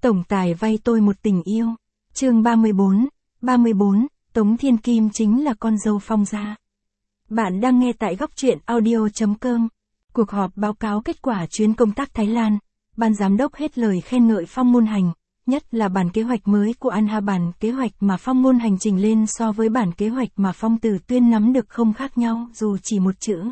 Tổng tài vay tôi một tình yêu. Chương 34, Tống Thiên Kim chính là con dâu Phong gia. Bạn đang nghe tại góc truyện audio.com. Cuộc họp báo cáo kết quả chuyến công tác Thái Lan, ban giám đốc hết lời khen ngợi Phong Ngôn Hành, nhất là bản kế hoạch mới của Anh Hà. Bản kế hoạch mà Phong Ngôn Hành trình lên so với bản kế hoạch mà Phong Tử Tuyên nắm được không khác nhau dù chỉ một chữ.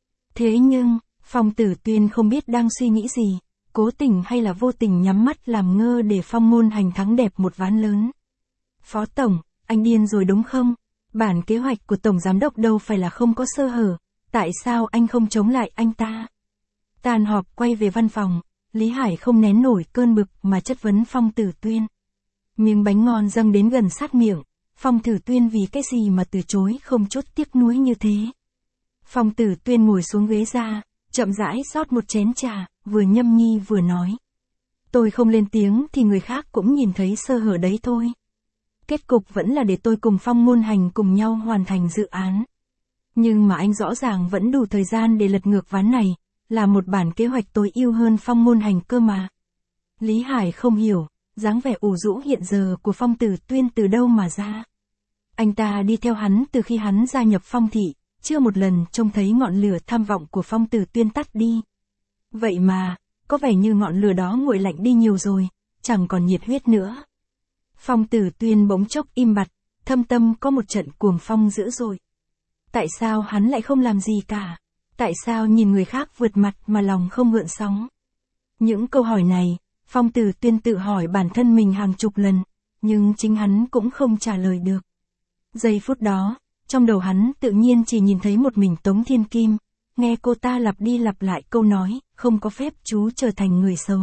Thế nhưng, Phong Tử Tuyên không biết đang suy nghĩ gì, cố tình hay là vô tình nhắm mắt làm ngơ để Phong Ngôn Hành thắng đẹp một ván lớn. Phó Tổng, anh điên rồi đúng không? Bản kế hoạch của Tổng Giám đốc đâu phải là không có sơ hở, tại sao anh không chống lại anh ta? Tan họp quay về văn phòng, Lý Hải không nén nổi cơn bực mà chất vấn Phong Tử Tuyên. Miếng bánh ngon dâng đến gần sát miệng, Phong Tử Tuyên vì cái gì mà từ chối không chút tiếc nuối như thế. Phong Tử Tuyên ngồi xuống ghế ra, chậm rãi rót một chén trà, vừa nhâm nhi vừa nói. Tôi không lên tiếng thì người khác cũng nhìn thấy sơ hở đấy thôi. Kết cục vẫn là để tôi cùng Phong Ngôn Hành cùng nhau hoàn thành dự án. Nhưng mà anh rõ ràng vẫn đủ thời gian để lật ngược ván này, là một bản kế hoạch tối ưu hơn Phong Ngôn Hành cơ mà. Lý Hải không hiểu, dáng vẻ ủ rũ hiện giờ của Phong Tử Tuyên từ đâu mà ra. Anh ta đi theo hắn từ khi hắn gia nhập Phong thị, chưa một lần trông thấy ngọn lửa tham vọng của Phong Tử Tuyên tắt đi. Vậy mà, có vẻ như ngọn lửa đó nguội lạnh đi nhiều rồi, chẳng còn nhiệt huyết nữa. Phong Tử Tuyên bỗng chốc im bặt, thâm tâm có một trận cuồng phong dữ dội. Tại sao hắn lại không làm gì cả? Tại sao nhìn người khác vượt mặt mà lòng không gợn sóng? Những câu hỏi này, Phong Tử Tuyên tự hỏi bản thân mình hàng chục lần, nhưng chính hắn cũng không trả lời được. Giây phút đó, trong đầu hắn tự nhiên chỉ nhìn thấy một mình Tống Thiên Kim, nghe cô ta lặp đi lặp lại câu nói, không có phép chú trở thành người xấu.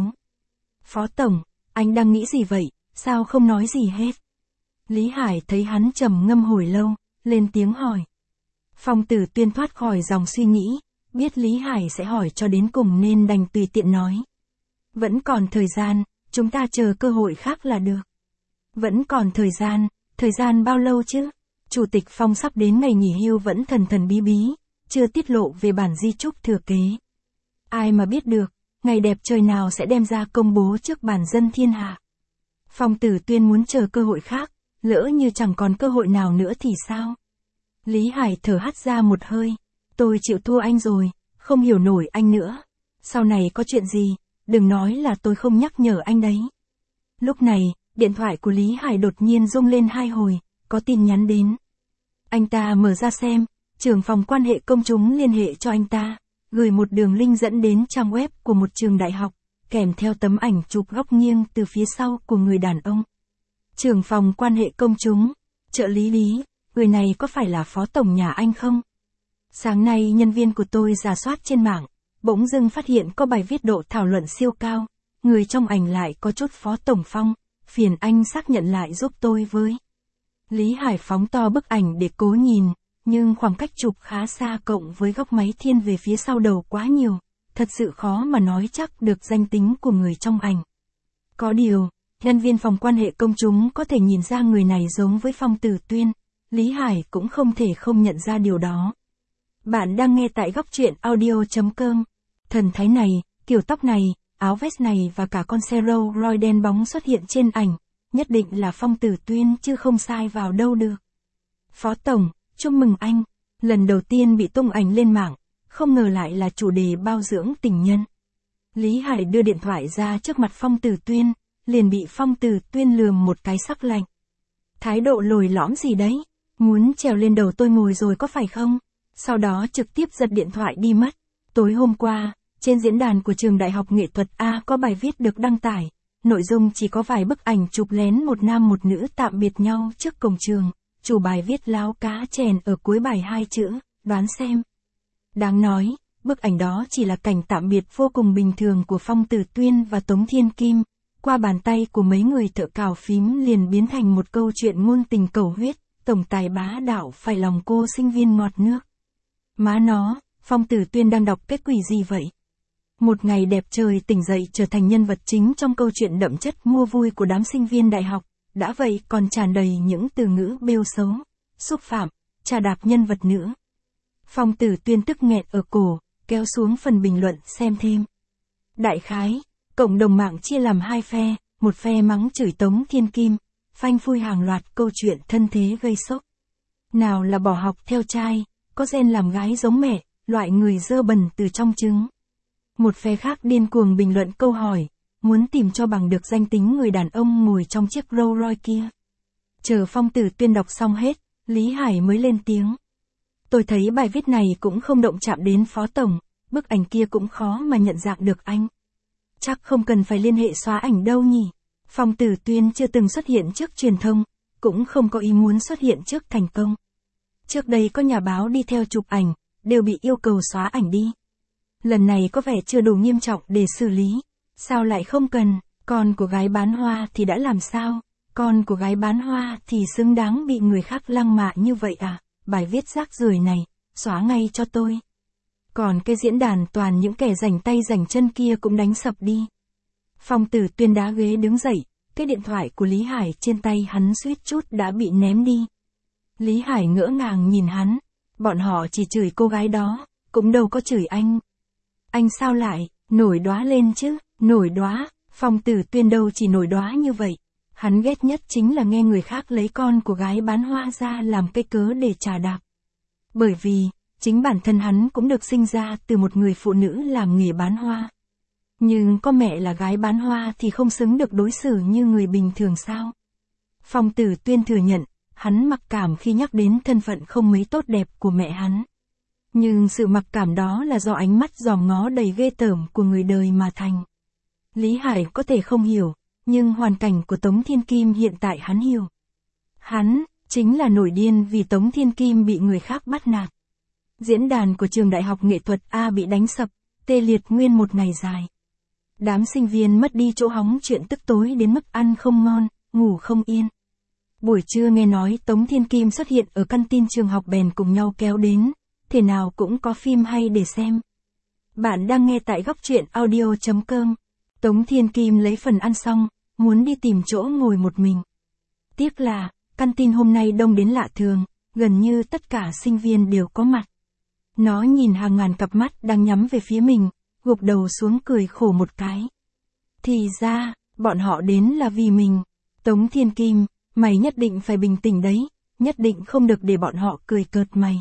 Phó Tổng, anh đang nghĩ gì vậy, sao không nói gì hết? Lý Hải thấy hắn trầm ngâm hồi lâu, lên tiếng hỏi. Phong Tử Tuyên thoát khỏi dòng suy nghĩ, biết Lý Hải sẽ hỏi cho đến cùng nên đành tùy tiện nói. Vẫn còn thời gian, chúng ta chờ cơ hội khác là được. Vẫn còn thời gian bao lâu chứ? Chủ tịch Phong sắp đến ngày nghỉ hưu vẫn thần thần bí bí, chưa tiết lộ về bản di chúc thừa kế. Ai mà biết được, ngày đẹp trời nào sẽ đem ra công bố trước bản dân thiên hạ. Phong Tử Tuyên muốn chờ cơ hội khác, lỡ như chẳng còn cơ hội nào nữa thì sao? Lý Hải thở hắt ra một hơi. Tôi chịu thua anh rồi, không hiểu nổi anh nữa. Sau này có chuyện gì, đừng nói là tôi không nhắc nhở anh đấy. Lúc này, điện thoại của Lý Hải đột nhiên rung lên 2 hồi, có tin nhắn đến. Anh ta mở ra xem, trưởng phòng quan hệ công chúng liên hệ cho anh ta, gửi một đường link dẫn đến trang web của một trường đại học, kèm theo tấm ảnh chụp góc nghiêng từ phía sau của người đàn ông. Trưởng phòng quan hệ công chúng, trợ lý Lý, người này có phải là Phó Tổng nhà anh không? Sáng nay nhân viên của tôi rà soát trên mạng, bỗng dưng phát hiện có bài viết độ thảo luận siêu cao, người trong ảnh lại có chút Phó Tổng Phong, phiền anh xác nhận lại giúp tôi với. Lý Hải phóng to bức ảnh để cố nhìn, nhưng khoảng cách chụp khá xa cộng với góc máy thiên về phía sau đầu quá nhiều, thật sự khó mà nói chắc được danh tính của người trong ảnh. Có điều, nhân viên phòng quan hệ công chúng có thể nhìn ra người này giống với Phong Tử Tuyên, Lý Hải cũng không thể không nhận ra điều đó. Bạn đang nghe tại góc truyện audio.com. Thần thái này, kiểu tóc này, áo vest này và cả con xe Rolls Royce đen bóng xuất hiện trên ảnh, nhất định là Phong Tử Tuyên chứ không sai vào đâu được. Phó Tổng, chúc mừng anh, lần đầu tiên bị tung ảnh lên mạng, không ngờ lại là chủ đề bao dưỡng tình nhân. Lý Hải đưa điện thoại ra trước mặt Phong Tử Tuyên, liền bị Phong Tử Tuyên lườm một cái sắc lạnh. Thái độ lồi lõm gì đấy, muốn trèo lên đầu tôi ngồi rồi có phải không? Sau đó trực tiếp giật điện thoại đi mất. Tối hôm qua, trên diễn đàn của trường Đại học Nghệ thuật A có bài viết được đăng tải, nội dung chỉ có vài bức ảnh chụp lén một nam một nữ tạm biệt nhau trước cổng trường, chủ bài viết láo cá chèn ở cuối bài 2 chữ, đoán xem. Đáng nói, bức ảnh đó chỉ là cảnh tạm biệt vô cùng bình thường của Phong Tử Tuyên và Tống Thiên Kim, qua bàn tay của mấy người thợ cào phím liền biến thành một câu chuyện ngôn tình cầu huyết, tổng tài bá đạo phải lòng cô sinh viên ngọt nước. Má nó, Phong Tử Tuyên đang đọc cái quỷ gì vậy? Một ngày đẹp trời tỉnh dậy trở thành nhân vật chính trong câu chuyện đậm chất mua vui của đám sinh viên đại học, đã vậy còn tràn đầy những từ ngữ bêu xấu, xúc phạm, chà đạp nhân vật nữa. Phong Tử Tuyên tức nghẹn ở cổ, kéo xuống phần bình luận xem thêm. Đại khái, cộng đồng mạng chia làm 2 phe, một phe mắng chửi Tống Thiên Kim, phanh phui hàng loạt câu chuyện thân thế gây sốc. Nào là bỏ học theo trai, có gen làm gái giống mẹ, loại người dơ bẩn từ trong trứng. Một phe khác điên cuồng bình luận câu hỏi, muốn tìm cho bằng được danh tính người đàn ông ngồi trong chiếc Rolls Royce kia. Chờ Phong Tử Tuyên đọc xong hết, Lý Hải mới lên tiếng. Tôi thấy bài viết này cũng không động chạm đến Phó Tổng, bức ảnh kia cũng khó mà nhận dạng được anh. Chắc không cần phải liên hệ xóa ảnh đâu nhỉ. Phong Tử Tuyên chưa từng xuất hiện trước truyền thông, cũng không có ý muốn xuất hiện trước thành công. Trước đây có nhà báo đi theo chụp ảnh, đều bị yêu cầu xóa ảnh đi. Lần này có vẻ chưa đủ nghiêm trọng để xử lý. Sao lại không cần, con của gái bán hoa thì đã làm sao? Con của gái bán hoa thì xứng đáng bị người khác lăng mạ như vậy à? Bài viết rác rưởi này, xóa ngay cho tôi. Còn cái diễn đàn toàn những kẻ rảnh tay rảnh chân kia cũng đánh sập đi. Phong Tử Tuyên đá ghế đứng dậy, cái điện thoại của Lý Hải trên tay hắn suýt chút đã bị ném đi. Lý Hải ngỡ ngàng nhìn hắn, bọn họ chỉ chửi cô gái đó, cũng đâu có chửi anh. Anh sao lại, nổi đoá lên chứ, nổi đoá, Phong Tử Tuyên đâu chỉ nổi đoá như vậy. Hắn ghét nhất chính là nghe người khác lấy con của gái bán hoa ra làm cái cớ để trà đạp. Bởi vì, chính bản thân hắn cũng được sinh ra từ một người phụ nữ làm nghề bán hoa. Nhưng có mẹ là gái bán hoa thì không xứng được đối xử như người bình thường sao? Phong Tử Tuyên thừa nhận, hắn mặc cảm khi nhắc đến thân phận không mấy tốt đẹp của mẹ hắn. Nhưng sự mặc cảm đó là do ánh mắt dòm ngó đầy ghê tởm của người đời mà thành. Lý Hải có thể không hiểu, nhưng hoàn cảnh của Tống Thiên Kim hiện tại hắn hiểu. Hắn, chính là nổi điên vì Tống Thiên Kim bị người khác bắt nạt. Diễn đàn của trường Đại học Nghệ thuật A bị đánh sập, tê liệt nguyên một ngày dài. Đám sinh viên mất đi chỗ hóng chuyện tức tối đến mức ăn không ngon, ngủ không yên. Buổi trưa nghe nói Tống Thiên Kim xuất hiện ở căn tin trường học bèn cùng nhau kéo đến, thế nào cũng có phim hay để xem. Bạn đang nghe tại góc truyện audio.com. Tống Thiên Kim lấy phần ăn xong, muốn đi tìm chỗ ngồi một mình. Tiếc là, căn tin hôm nay đông đến lạ thường, gần như tất cả sinh viên đều có mặt. Nó nhìn hàng ngàn cặp mắt đang nhắm về phía mình, gục đầu xuống cười khổ một cái. Thì ra, bọn họ đến là vì mình. Tống Thiên Kim, mày nhất định phải bình tĩnh đấy, nhất định không được để bọn họ cười cợt mày.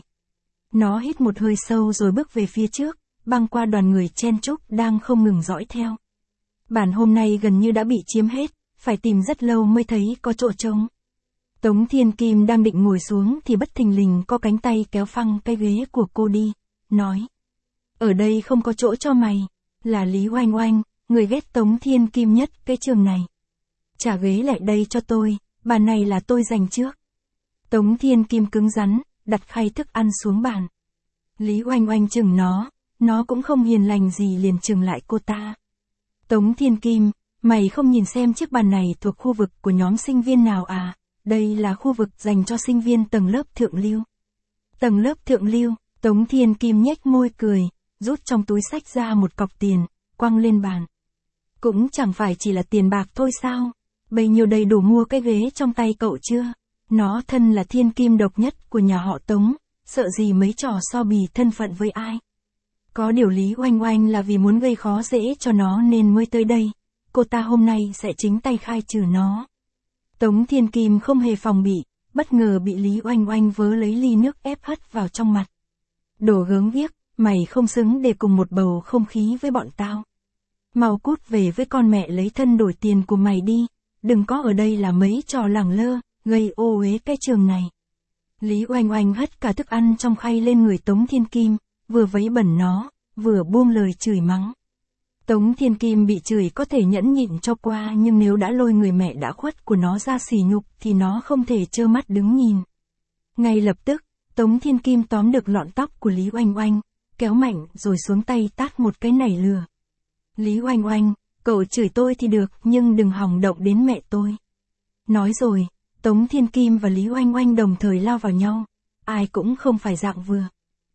Nó hít một hơi sâu rồi bước về phía trước, băng qua đoàn người chen chúc đang không ngừng dõi theo. Bàn hôm nay gần như đã bị chiếm hết, phải tìm rất lâu mới thấy có chỗ trống. Tống Thiên Kim đang định ngồi xuống thì bất thình lình có cánh tay kéo phăng cái ghế của cô đi, nói. Ở đây không có chỗ cho mày, là Lý Oanh Oanh, người ghét Tống Thiên Kim nhất cái trường này. Trả ghế lại đây cho tôi, bàn này là tôi giành trước. Tống Thiên Kim cứng rắn, đặt khay thức ăn xuống bàn. Lý Oanh Oanh chừng nó cũng không hiền lành gì liền chừng lại cô ta. Tống Thiên Kim, mày không nhìn xem chiếc bàn này thuộc khu vực của nhóm sinh viên nào à, đây là khu vực dành cho sinh viên tầng lớp thượng lưu. Tầng lớp thượng lưu, Tống Thiên Kim nhếch môi cười, rút trong túi xách ra một cọc tiền, quăng lên bàn. Cũng chẳng phải chỉ là tiền bạc thôi sao, bấy nhiêu đầy đủ mua cái ghế trong tay cậu chưa? Nó thân là thiên kim độc nhất của nhà họ Tống, sợ gì mấy trò so bì thân phận với ai. Có điều Lý Oanh Oanh là vì muốn gây khó dễ cho nó nên mới tới đây, cô ta hôm nay sẽ chính tay khai trừ nó. Tống Thiên Kim không hề phòng bị, bất ngờ bị Lý Oanh Oanh vớ lấy ly nước ép hất vào trong mặt. Đồ gớm ghiếc, mày không xứng để cùng một bầu không khí với bọn tao. Mau cút về với con mẹ lấy thân đổi tiền của mày đi, đừng có ở đây là mấy trò lẳng lơ, gây ô uế cái trường này. Lý Oanh Oanh hất cả thức ăn trong khay lên người Tống Thiên Kim, vừa vấy bẩn nó, vừa buông lời chửi mắng. Tống Thiên Kim bị chửi có thể nhẫn nhịn cho qua nhưng nếu đã lôi người mẹ đã khuất của nó ra sỉ nhục thì nó không thể trơ mắt đứng nhìn. Ngay lập tức, Tống Thiên Kim tóm được lọn tóc của Lý Oanh Oanh, kéo mạnh rồi xuống tay tát một cái nảy lửa. Lý Oanh Oanh, cậu chửi tôi thì được nhưng đừng hòng động đến mẹ tôi. Nói rồi, Tống Thiên Kim và Lý Oanh Oanh đồng thời lao vào nhau, ai cũng không phải dạng vừa.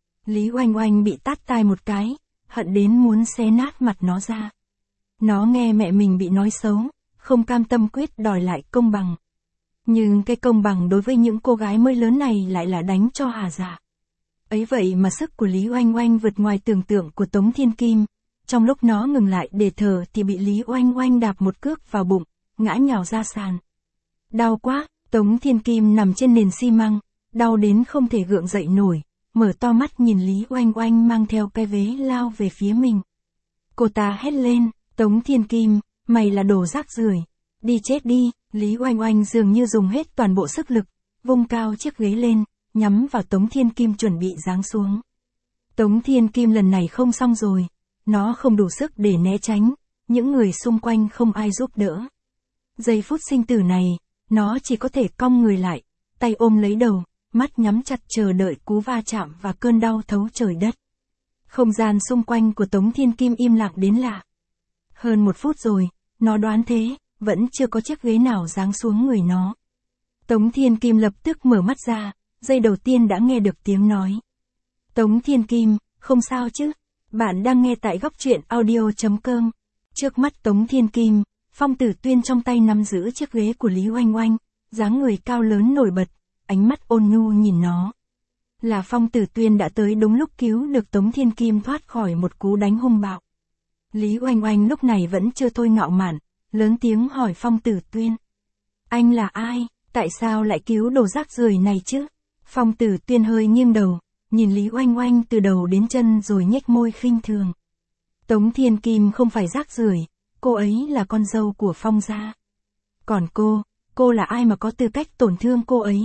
Lý Oanh Oanh bị tát tai một cái, hận đến muốn xé nát mặt nó ra. Nó nghe mẹ mình bị nói xấu, không cam tâm quyết đòi lại công bằng. Nhưng cái công bằng đối với những cô gái mới lớn này lại là đánh cho hà dạ. Ấy vậy mà sức của Lý Oanh Oanh vượt ngoài tưởng tượng của Tống Thiên Kim. Trong lúc nó ngừng lại để thở thì bị Lý Oanh Oanh đạp một cước vào bụng, ngã nhào ra sàn. Đau quá, Tống Thiên Kim nằm trên nền xi măng, đau đến không thể gượng dậy nổi, mở to mắt nhìn Lý Oanh Oanh mang theo cái vế lao về phía mình. Cô ta hét lên, Tống Thiên Kim, mày là đồ rác rưởi, đi chết đi. Lý Oanh Oanh dường như dùng hết toàn bộ sức lực, vung cao chiếc ghế lên, nhắm vào Tống Thiên Kim chuẩn bị giáng xuống. Tống Thiên Kim lần này không xong rồi, nó không đủ sức để né tránh, những người xung quanh không ai giúp đỡ. Giây phút sinh tử này, nó chỉ có thể cong người lại, tay ôm lấy đầu, mắt nhắm chặt chờ đợi cú va chạm và cơn đau thấu trời đất. Không gian xung quanh của Tống Thiên Kim im lặng đến lạ. Hơn 1 phút rồi, nó đoán thế, vẫn chưa có chiếc ghế nào giáng xuống người nó. Tống Thiên Kim lập tức mở mắt ra, giây đầu tiên đã nghe được tiếng nói. Tống Thiên Kim, không sao chứ? Bạn đang nghe tại góc truyện audio.com. Trước mắt Tống Thiên Kim, Phong Tử Tuyên trong tay nắm giữ chiếc ghế của Lý Oanh Oanh, dáng người cao lớn nổi bật, ánh mắt ôn nhu nhìn nó. Là Phong Tử Tuyên đã tới đúng lúc cứu được Tống Thiên Kim thoát khỏi một cú đánh hung bạo. Lý Oanh Oanh lúc này vẫn chưa thôi ngạo mạn, lớn tiếng hỏi Phong Tử Tuyên. Anh là ai, tại sao lại cứu đồ rác rưởi này chứ? Phong Tử Tuyên hơi nghiêng đầu, nhìn Lý Oanh Oanh từ đầu đến chân rồi nhếch môi khinh thường. Tống Thiên Kim không phải rác rưởi, cô ấy là con dâu của Phong gia. Còn cô là ai mà có tư cách tổn thương cô ấy,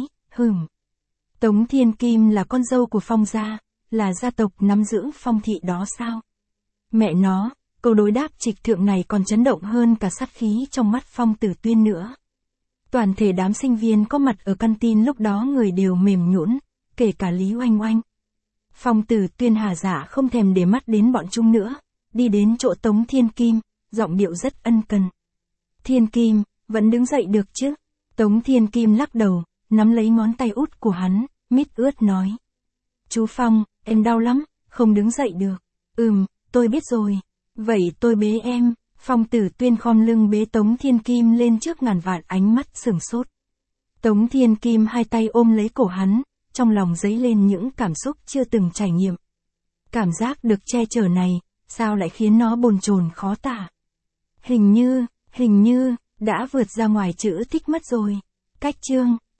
Tống Thiên Kim là con dâu của Phong gia, là gia tộc nắm giữ Phong thị đó sao? Mẹ nó, câu đối đáp trịch thượng này còn chấn động hơn cả sát khí trong mắt Phong Tử Tuyên nữa. Toàn thể đám sinh viên có mặt ở căn tin lúc đó người đều mềm nhũn, kể cả Lý Oanh Oanh. Phong Tử Tuyên hà giả không thèm để mắt đến bọn chúng nữa, đi đến chỗ Tống Thiên Kim, giọng điệu rất ân cần. Thiên Kim, vẫn đứng dậy được chứ? Tống Thiên Kim lắc đầu, nắm lấy ngón tay út của hắn, mít ướt nói. Chú Phong, em đau lắm, không đứng dậy được. Tôi biết rồi. Vậy tôi bế em. Phong Tử Tuyên khom lưng bế Tống Thiên Kim lên trước ngàn vạn ánh mắt sửng sốt. Tống Thiên Kim hai tay ôm lấy cổ hắn, trong lòng dấy lên những cảm xúc chưa từng trải nghiệm. Cảm giác được che chở này, sao lại khiến nó bồn chồn khó tả. Hình như, đã vượt ra ngoài chữ thích mất rồi. Cách chương